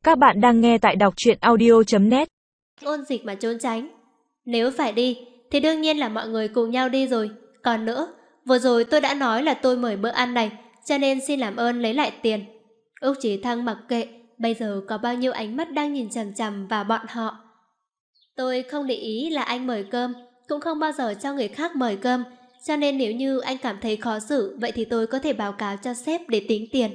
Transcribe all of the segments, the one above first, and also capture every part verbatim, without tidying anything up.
Các bạn đang nghe tại đọc truyện audio chấm net. Ôn Dịch mà trốn tránh. Nếu phải đi thì đương nhiên là mọi người cùng nhau đi rồi. Còn nữa, vừa rồi tôi đã nói là tôi mời bữa ăn này, cho nên xin làm ơn lấy lại tiền. Úc Chí Thăng mặc kệ, bây giờ có bao nhiêu ánh mắt đang nhìn chằm chằm vào bọn họ. Tôi không để ý là anh mời cơm, cũng không bao giờ cho người khác mời cơm, cho nên nếu như anh cảm thấy khó xử, vậy thì tôi có thể báo cáo cho sếp để tính tiền.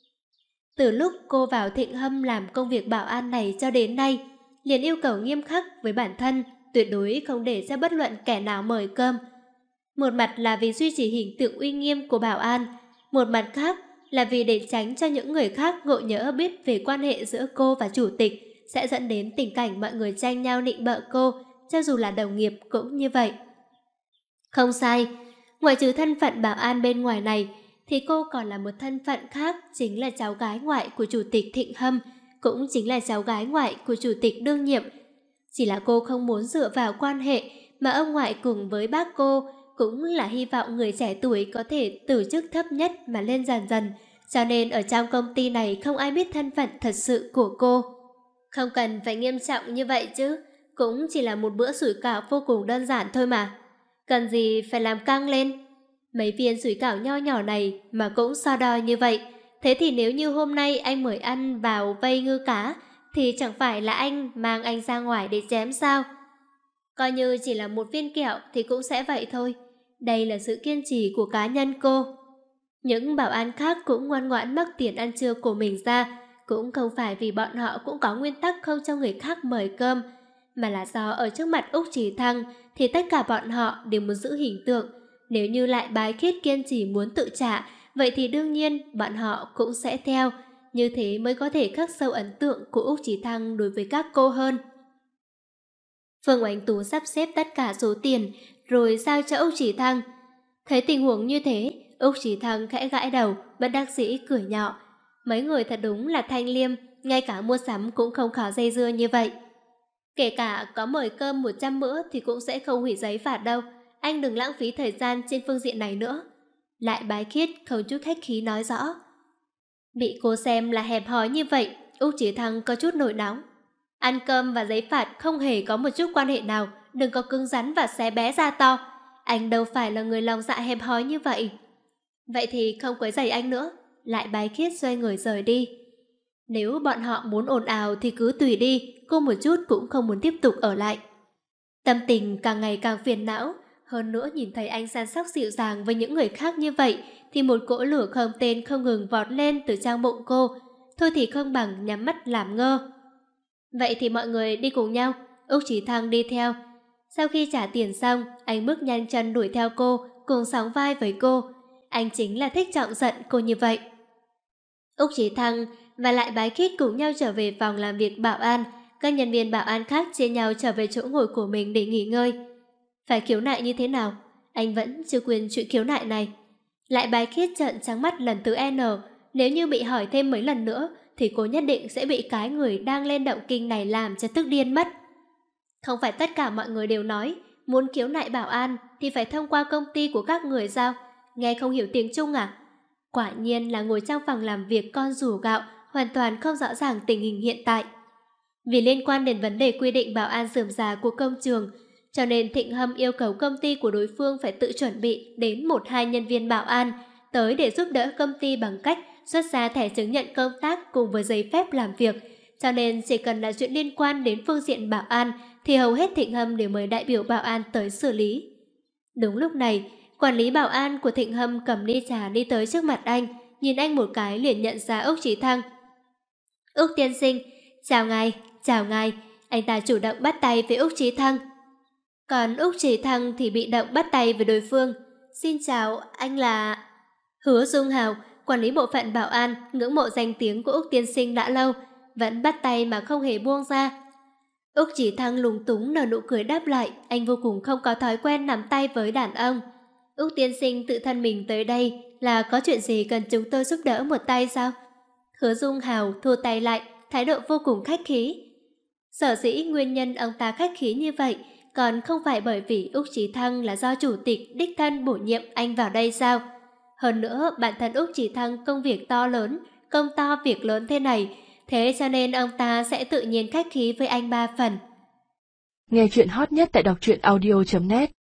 Từ lúc cô vào Thịnh Hâm làm công việc bảo an này cho đến nay, liền yêu cầu nghiêm khắc với bản thân, tuyệt đối không để cho bất luận kẻ nào mời cơm. Một mặt là vì duy trì hình tượng uy nghiêm của bảo an, một mặt khác là vì để tránh cho những người khác ngộ nhỡ biết về quan hệ giữa cô và chủ tịch, sẽ dẫn đến tình cảnh mọi người tranh nhau nịnh bợ cô, cho dù là đồng nghiệp cũng như vậy. Không sai, ngoại trừ thân phận bảo an bên ngoài này, thì cô còn là một thân phận khác, chính là cháu gái ngoại của chủ tịch Thịnh Hâm, cũng chính là cháu gái ngoại của chủ tịch đương nhiệm. Chỉ là cô không muốn dựa vào quan hệ, mà ông ngoại cùng với bác cô cũng là hy vọng người trẻ tuổi có thể từ chức thấp nhất mà lên dần dần, cho nên ở trong công ty này không ai biết thân phận thật sự của cô. Không cần phải nghiêm trọng như vậy chứ, cũng chỉ là một bữa sủi cảo vô cùng đơn giản thôi mà. Cần gì phải làm căng lên. Mấy viên sủi cảo nho nhỏ này mà cũng so đo như vậy, thế thì nếu như hôm nay anh mời ăn vào vây ngư cá, thì chẳng phải là anh mang anh ra ngoài để chém sao? Coi như chỉ là một viên kẹo thì cũng sẽ vậy thôi. Đây là sự kiên trì của cá nhân cô. Những bảo an khác cũng ngoan ngoãn mắc tiền ăn trưa của mình ra, cũng không phải vì bọn họ cũng có nguyên tắc không cho người khác mời cơm, mà là do ở trước mặt Úc Chí Thăng thì tất cả bọn họ đều muốn giữ hình tượng. Nếu như lại Bái Khiết kiên trì muốn tự trả, vậy thì đương nhiên bọn họ cũng sẽ theo. Như thế mới có thể khắc sâu ấn tượng của Úc Chí Thăng đối với các cô hơn. Phương Oánh Tú sắp xếp tất cả số tiền rồi giao cho Úc Chí Thăng. Thấy tình huống như thế, Úc Chí Thăng khẽ gãi đầu, bất đắc dĩ cười nhạo. Mấy người thật đúng là thanh liêm, ngay cả mua sắm cũng không khó dây dưa như vậy. Kể cả có mời cơm một trăm bữa thì cũng sẽ không hủy giấy phạt đâu. Anh đừng lãng phí thời gian trên phương diện này nữa. Lại Bái Khiết không chút khách khí nói rõ. Bị cô xem là hẹp hòi như vậy, Úc Chí Thăng có chút nổi nóng. Ăn cơm và giấy phạt không hề có một chút quan hệ nào, đừng có cứng rắn và xé bé ra to. Anh đâu phải là người lòng dạ hẹp hòi như vậy. Vậy thì không quấy rầy anh nữa. Lại Bái Khiết xoay người rời đi. Nếu bọn họ muốn ồn ào thì cứ tùy đi, cô một chút cũng không muốn tiếp tục ở lại. Tâm tình càng ngày càng phiền não, hơn nữa nhìn thấy anh săn sóc dịu dàng với những người khác như vậy thì một cỗ lửa không tên không ngừng vọt lên từ trong bụng cô. Thôi thì không bằng nhắm mắt làm ngơ. Vậy thì mọi người đi cùng nhau. Úc Chí Thăng đi theo. Sau khi trả tiền xong, anh bước nhanh chân đuổi theo cô, cùng sóng vai với cô. Anh chính là thích trọng giận cô như vậy. Úc Chí Thăng và Lại Bái Khiết cùng nhau trở về phòng làm việc bảo an. Các nhân viên bảo an khác chia nhau trở về chỗ ngồi của mình để nghỉ ngơi. Phải khiếu nại như thế nào? Anh vẫn chưa quên chuyện khiếu nại này. Lại Bái Khiết trợn trắng mắt lần thứ N. Nếu như bị hỏi thêm mấy lần nữa thì cô nhất định sẽ bị cái người đang lên động kinh này làm cho tức điên mất. Không phải tất cả mọi người đều nói muốn khiếu nại bảo an thì phải thông qua công ty của các người sao? Nghe không hiểu tiếng Trung à? Quả nhiên là ngồi trong phòng làm việc con rùa gạo, hoàn toàn không rõ ràng tình hình hiện tại. Vì liên quan đến vấn đề quy định bảo an rườm rà của công trường, cho nên Thịnh Hâm yêu cầu công ty của đối phương phải tự chuẩn bị đến một hai nhân viên bảo an tới để giúp đỡ công ty bằng cách xuất ra thẻ chứng nhận công tác cùng với giấy phép làm việc. Cho nên chỉ cần là chuyện liên quan đến phương diện bảo an thì hầu hết Thịnh Hâm đều mời đại biểu bảo an tới xử lý. Đúng lúc này, quản lý bảo an của Thịnh Hâm cầm ly trà đi tới trước mặt anh, nhìn anh một cái liền nhận ra Úc Chí Thăng. Úc tiên sinh, chào ngài, chào ngài. Anh ta chủ động bắt tay với Úc Chí Thăng. Còn Úc Chí Thăng thì bị động bắt tay với đối phương. Xin chào, anh là... Hứa Dung Hào, quản lý bộ phận bảo an, ngưỡng mộ danh tiếng của Úc tiên sinh đã lâu, vẫn bắt tay mà không hề buông ra. Úc Chí Thăng lúng túng nở nụ cười đáp lại, anh vô cùng không có thói quen nắm tay với đàn ông. Úc tiên sinh tự thân mình tới đây là có chuyện gì cần chúng tôi giúp đỡ một tay sao? Hứa Dung Hào thua tay lại, thái độ vô cùng khách khí. Sở dĩ nguyên nhân ông ta khách khí như vậy còn không phải bởi vì Úc Chí Thăng là do chủ tịch đích thân bổ nhiệm anh vào đây sao? Hơn nữa bản thân Úc Chí Thăng công việc to lớn, công to việc lớn thế này, thế cho nên ông ta sẽ tự nhiên khách khí với anh ba phần. Nghe chuyện hot nhất tại đọc truyện audio chấm net.